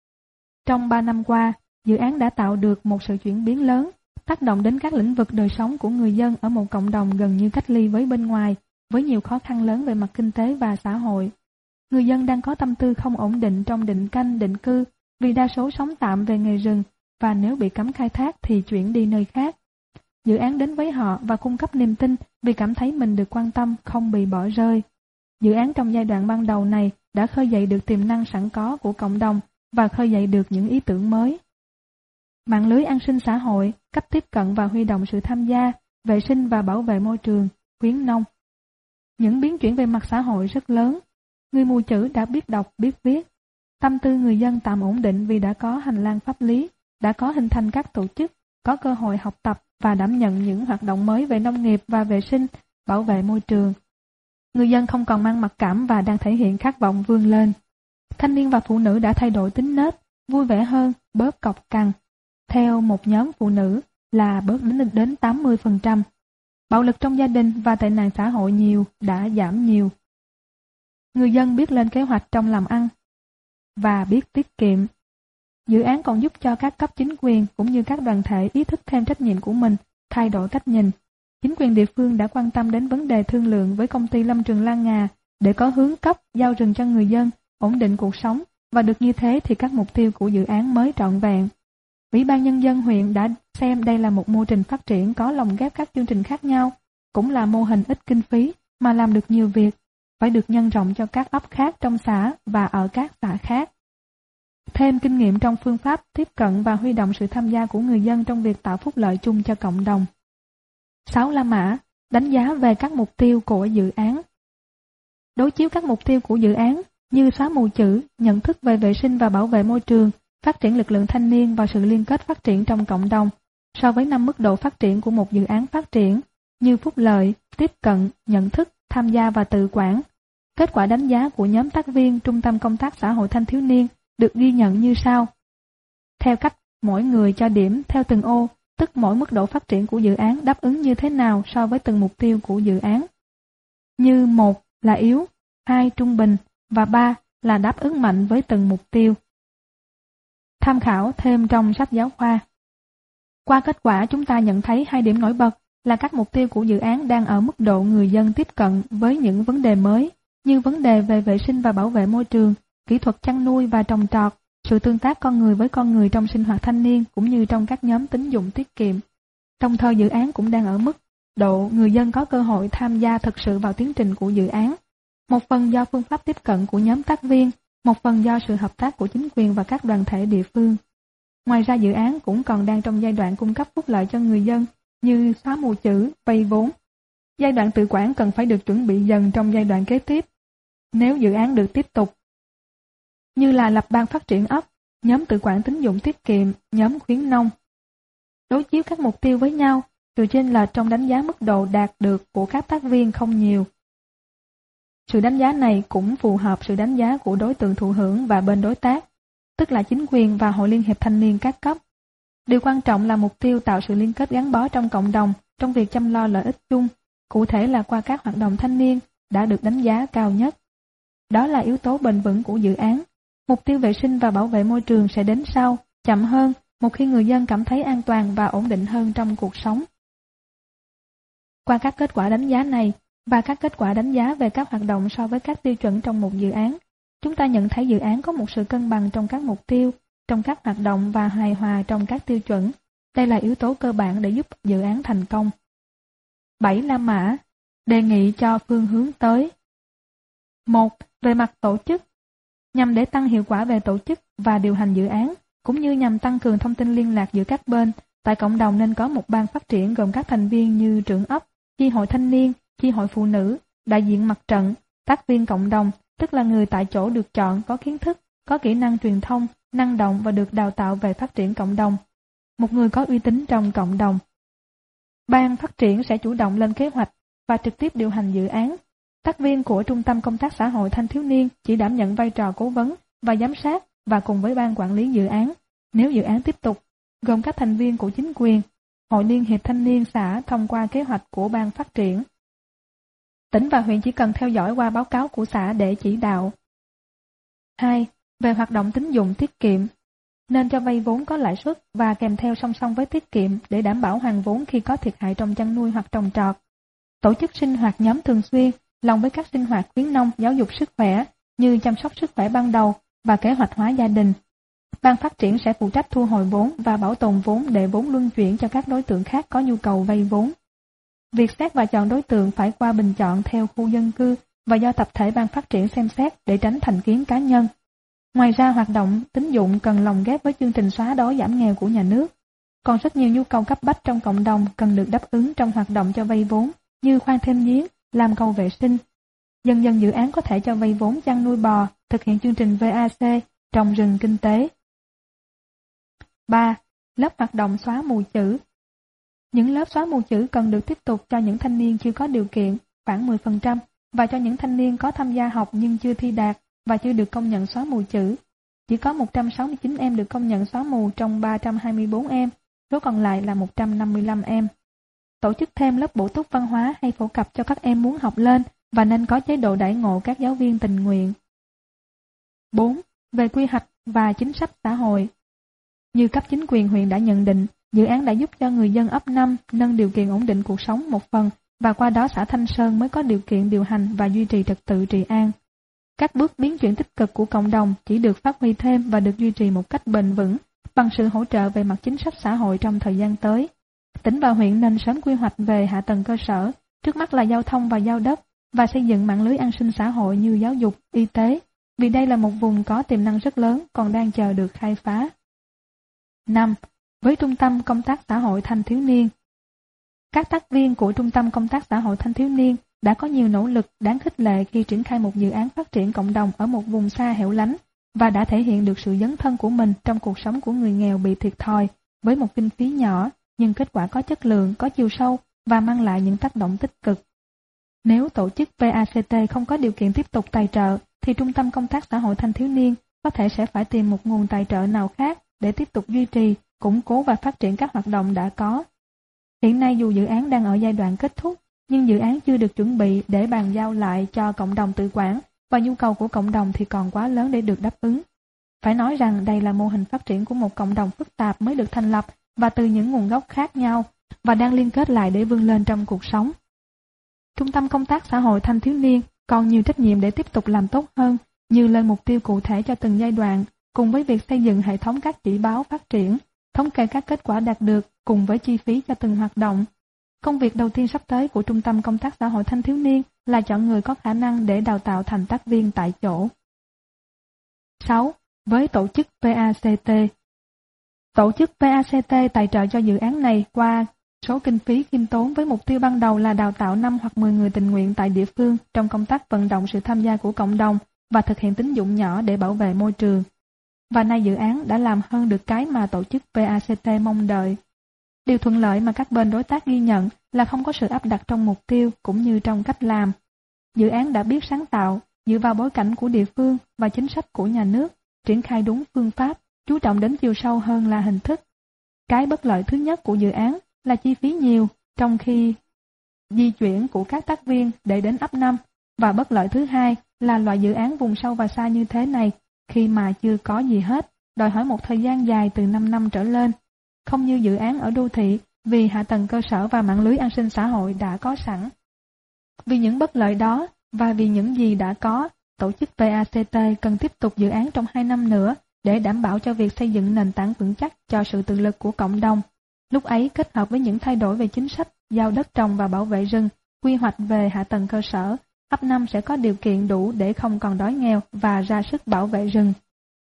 Trong 3 năm qua, dự án đã tạo được một sự chuyển biến lớn, tác động đến các lĩnh vực đời sống của người dân ở một cộng đồng gần như cách ly với bên ngoài, với nhiều khó khăn lớn về mặt kinh tế và xã hội. Người dân đang có tâm tư không ổn định trong định canh, định cư, vì đa số sống tạm về nghề rừng, và nếu bị cấm khai thác thì chuyển đi nơi khác. Dự án đến với họ và cung cấp niềm tin vì cảm thấy mình được quan tâm, không bị bỏ rơi. Dự án trong giai đoạn ban đầu này đã khơi dậy được tiềm năng sẵn có của cộng đồng và khơi dậy được những ý tưởng mới. Mạng lưới an sinh xã hội, cách tiếp cận và huy động sự tham gia, vệ sinh và bảo vệ môi trường, khuyến nông. Những biến chuyển về mặt xã hội rất lớn. Người mù chữ đã biết đọc, biết viết. Tâm tư người dân tạm ổn định vì đã có hành lang pháp lý, đã có hình thành các tổ chức, có cơ hội học tập và đảm nhận những hoạt động mới về nông nghiệp và vệ sinh, bảo vệ môi trường. Người dân không còn mang mặc cảm và đang thể hiện khát vọng vươn lên. Thanh niên và phụ nữ đã thay đổi tính nết, vui vẻ hơn, bớt cọc cằn. Theo một nhóm phụ nữ là bớt đến 80%. Bạo lực trong gia đình và tệ nạn xã hội đã giảm nhiều. Người dân biết lên kế hoạch trong làm ăn và biết tiết kiệm. Dự án còn giúp cho các cấp chính quyền cũng như các đoàn thể ý thức thêm trách nhiệm của mình, thay đổi cách nhìn. Chính quyền địa phương đã quan tâm đến vấn đề thương lượng với công ty lâm trường Lan Ngà để có hướng cấp giao rừng cho người dân, ổn định cuộc sống, và được như thế thì các mục tiêu của dự án mới trọn vẹn. Ủy ban Nhân dân huyện đã xem đây là một mô trình phát triển có lồng ghép các chương trình khác nhau, cũng là mô hình ít kinh phí mà làm được nhiều việc, phải được nhân rộng cho các ấp khác trong xã và ở các xã khác. Thêm kinh nghiệm trong phương pháp tiếp cận và huy động sự tham gia của người dân trong việc tạo phúc lợi chung cho cộng đồng. 6 La Mã. Đánh giá về các mục tiêu của dự án. Đối chiếu các mục tiêu của dự án như xóa mù chữ, nhận thức về vệ sinh và bảo vệ môi trường, phát triển lực lượng thanh niên và sự liên kết phát triển trong cộng đồng, so với 5 mức độ phát triển của một dự án phát triển như phúc lợi, tiếp cận, nhận thức, tham gia và tự quản. Kết quả đánh giá của nhóm tác viên Trung tâm Công tác Xã hội Thanh thiếu niên được ghi nhận như sau. Theo cách mỗi người cho điểm theo từng ô, tức mỗi mức độ phát triển của dự án đáp ứng như thế nào so với từng mục tiêu của dự án. Như 1 là yếu, 2 trung bình và 3 là đáp ứng mạnh với từng mục tiêu. Tham khảo thêm trong sách giáo khoa. Qua kết quả chúng ta nhận thấy 2 điểm nổi bật là các mục tiêu của dự án đang ở mức độ người dân tiếp cận với những vấn đề mới, như vấn đề về vệ sinh và bảo vệ môi trường, kỹ thuật chăn nuôi và trồng trọt, sự tương tác con người với con người trong sinh hoạt thanh niên cũng như trong các nhóm tín dụng tiết kiệm. Đồng thời dự án cũng đang ở mức độ người dân có cơ hội tham gia thực sự vào tiến trình của dự án. một phần do phương pháp tiếp cận của nhóm tác viên, một phần do sự hợp tác của chính quyền và các đoàn thể địa phương. Ngoài ra dự án cũng còn đang trong giai đoạn cung cấp phúc lợi cho người dân như xóa mù chữ, vay vốn. Giai đoạn tự quản cần phải được chuẩn bị dần trong giai đoạn kế tiếp. Nếu dự án được tiếp tục, như là lập ban phát triển ấp, nhóm tự quản tín dụng tiết kiệm, nhóm khuyến nông. Đối chiếu các mục tiêu với nhau, sự chênh lệch trong đánh giá mức độ đạt được của các tác viên không nhiều. Sự đánh giá này cũng phù hợp sự đánh giá của đối tượng thụ hưởng và bên đối tác, tức là chính quyền và hội liên hiệp thanh niên các cấp. Điều quan trọng là mục tiêu tạo sự liên kết gắn bó trong cộng đồng trong việc chăm lo lợi ích chung, cụ thể là qua các hoạt động thanh niên đã được đánh giá cao nhất. Đó là yếu tố bền vững của dự án. Mục tiêu vệ sinh và bảo vệ môi trường sẽ đến sau, chậm hơn, một khi người dân cảm thấy an toàn và ổn định hơn trong cuộc sống. Qua các kết quả đánh giá này và các kết quả đánh giá về các hoạt động so với các tiêu chuẩn trong một dự án, chúng ta nhận thấy dự án có một sự cân bằng trong các mục tiêu, trong các hoạt động và hài hòa trong các tiêu chuẩn. Đây là yếu tố cơ bản để giúp dự án thành công. 7. La mã. Đề nghị cho phương hướng tới. 1. Về mặt tổ chức. Nhằm để tăng hiệu quả về tổ chức và điều hành dự án, cũng như nhằm tăng cường thông tin liên lạc giữa các bên, tại cộng đồng nên có một ban phát triển gồm các thành viên như trưởng ấp, chi hội thanh niên, chi hội phụ nữ, đại diện mặt trận, tác viên cộng đồng, tức là người tại chỗ được chọn có kiến thức, có kỹ năng truyền thông, năng động và được đào tạo về phát triển cộng đồng. Một người có uy tín trong cộng đồng. Ban phát triển sẽ chủ động lên kế hoạch và trực tiếp điều hành dự án. Tác viên của Trung tâm Công tác Xã hội Thanh thiếu niên chỉ đảm nhận vai trò cố vấn và giám sát và cùng với ban quản lý dự án. Nếu dự án tiếp tục, gồm các thành viên của chính quyền, hội liên hiệp thanh niên xã thông qua kế hoạch của ban phát triển. Tỉnh và huyện chỉ cần theo dõi qua báo cáo của xã để chỉ đạo. 2. Về hoạt động tín dụng tiết kiệm. Nên cho vay vốn có lãi suất và kèm theo song song với tiết kiệm để đảm bảo hoàn vốn khi có thiệt hại trong chăn nuôi hoặc trồng trọt. Tổ chức sinh hoạt nhóm thường xuyên, lòng với các sinh hoạt khuyến nông giáo dục sức khỏe như chăm sóc sức khỏe ban đầu và kế hoạch hóa gia đình. Ban phát triển sẽ phụ trách thu hồi vốn và bảo tồn vốn để vốn luân chuyển cho các đối tượng khác có nhu cầu vay vốn. Việc xét và chọn đối tượng phải qua bình chọn theo khu dân cư và do tập thể ban phát triển xem xét để tránh thành kiến cá nhân. Ngoài ra hoạt động tín dụng cần lồng ghép với chương trình xóa đói giảm nghèo của nhà nước. Còn rất nhiều nhu cầu cấp bách trong cộng đồng cần được đáp ứng trong hoạt động cho vay vốn như khoan thêm giếng, làm cầu vệ sinh. Dần dần dự án có thể cho vay vốn chăn nuôi bò, thực hiện chương trình VAC, trồng rừng kinh tế. 3. Lớp hoạt động xóa mù chữ. Những lớp xóa mù chữ cần được tiếp tục cho những thanh niên chưa có điều kiện, khoảng 10%, và cho những thanh niên có tham gia học nhưng chưa thi đạt và chưa được công nhận xóa mù chữ. Chỉ có 169 em được công nhận xóa mù trong 324 em, số còn lại là 155 em. Tổ chức thêm lớp bổ túc văn hóa hay phổ cập cho các em muốn học lên và nên có chế độ đãi ngộ các giáo viên tình nguyện. 4. Về quy hoạch và chính sách xã hội. Như cấp chính quyền huyện đã nhận định, dự án đã giúp cho người dân ấp 5 nâng điều kiện ổn định cuộc sống một phần và qua đó xã Thanh Sơn mới có điều kiện điều hành và duy trì trật tự trị an. Các bước biến chuyển tích cực của cộng đồng chỉ được phát huy thêm và được duy trì một cách bền vững bằng sự hỗ trợ về mặt chính sách xã hội trong thời gian tới. Tỉnh và huyện nên sớm quy hoạch về hạ tầng cơ sở, trước mắt là giao thông và giao đất, và xây dựng mạng lưới an sinh xã hội như giáo dục, y tế, vì đây là một vùng có tiềm năng rất lớn còn đang chờ được khai phá. 5. Với Trung tâm Công tác Xã hội Thanh thiếu niên. Các tác viên của Trung tâm Công tác Xã hội Thanh thiếu niên đã có nhiều nỗ lực đáng khích lệ khi triển khai một dự án phát triển cộng đồng ở một vùng xa hẻo lánh và đã thể hiện được sự dấn thân của mình trong cuộc sống của người nghèo bị thiệt thòi với một kinh phí nhỏ nhưng kết quả có chất lượng, có chiều sâu và mang lại những tác động tích cực. Nếu tổ chức PACT không có điều kiện tiếp tục tài trợ thì Trung tâm Công tác Xã hội Thanh thiếu niên có thể sẽ phải tìm một nguồn tài trợ nào khác để tiếp tục duy trì, củng cố và phát triển các hoạt động đã có. Hiện nay dù dự án đang ở giai đoạn kết thúc, nhưng dự án chưa được chuẩn bị để bàn giao lại cho cộng đồng tự quản và nhu cầu của cộng đồng thì còn quá lớn để được đáp ứng. Phải nói rằng đây là mô hình phát triển của một cộng đồng phức tạp mới được thành lập và từ những nguồn gốc khác nhau và đang liên kết lại để vươn lên trong cuộc sống. Trung tâm Công tác Xã hội Thanh thiếu niên còn nhiều trách nhiệm để tiếp tục làm tốt hơn như lên mục tiêu cụ thể cho từng giai đoạn, cùng với việc xây dựng hệ thống các chỉ báo phát triển, thống kê các kết quả đạt được cùng với chi phí cho từng hoạt động. Công việc đầu tiên sắp tới của Trung tâm Công tác Xã hội Thanh thiếu niên là chọn người có khả năng để đào tạo thành tác viên tại chỗ. 6. Với tổ chức PACT. Tổ chức PACT tài trợ cho dự án này qua số kinh phí khiêm tốn với mục tiêu ban đầu là đào tạo 5 hoặc 10 người tình nguyện tại địa phương trong công tác vận động sự tham gia của cộng đồng và thực hiện tín dụng nhỏ để bảo vệ môi trường. Và nay dự án đã làm hơn được cái mà tổ chức PACT mong đợi. Điều thuận lợi mà các bên đối tác ghi nhận là không có sự áp đặt trong mục tiêu cũng như trong cách làm. Dự án đã biết sáng tạo, dựa vào bối cảnh của địa phương và chính sách của nhà nước, triển khai đúng phương pháp, chú trọng đến chiều sâu hơn là hình thức. Cái bất lợi thứ nhất của dự án là chi phí nhiều, trong khi di chuyển của các tác viên để đến ấp 5, và bất lợi thứ hai là loại dự án vùng sâu và xa như thế này, khi mà chưa có gì hết, đòi hỏi một thời gian dài từ 5 năm trở lên. Không như dự án ở đô thị, vì hạ tầng cơ sở và mạng lưới an sinh xã hội đã có sẵn. Vì những bất lợi đó, và vì những gì đã có, tổ chức PACT cần tiếp tục dự án trong 2 năm nữa để đảm bảo cho việc xây dựng nền tảng vững chắc cho sự tự lực của cộng đồng. Lúc ấy kết hợp với những thay đổi về chính sách, giao đất trồng và bảo vệ rừng, quy hoạch về hạ tầng cơ sở, ấp 5 sẽ có điều kiện đủ để không còn đói nghèo và ra sức bảo vệ rừng.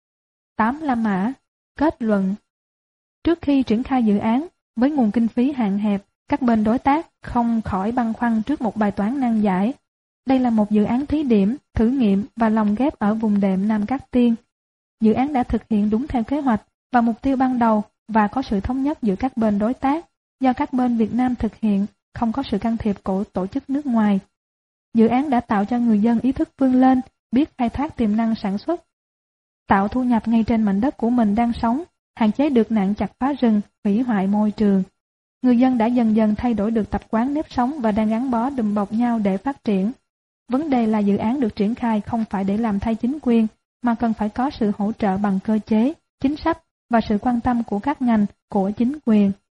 8. La Mã. Kết luận. Trước khi triển khai dự án, với nguồn kinh phí hạn hẹp, các bên đối tác không khỏi băn khoăn trước một bài toán nan giải. Đây là một dự án thí điểm, thử nghiệm và lồng ghép ở vùng đệm Nam Cát Tiên. Dự án đã thực hiện đúng theo kế hoạch và mục tiêu ban đầu và có sự thống nhất giữa các bên đối tác, do các bên Việt Nam thực hiện, không có sự can thiệp của tổ chức nước ngoài. Dự án đã tạo cho người dân ý thức vươn lên, biết khai thác tiềm năng sản xuất, tạo thu nhập ngay trên mảnh đất của mình đang sống, hạn chế được nạn chặt phá rừng, hủy hoại môi trường. Người dân đã dần dần thay đổi được tập quán nếp sống và đang gắn bó đùm bọc nhau để phát triển. Vấn đề là dự án được triển khai không phải để làm thay chính quyền, mà cần phải có sự hỗ trợ bằng cơ chế, chính sách và sự quan tâm của các ngành, của chính quyền.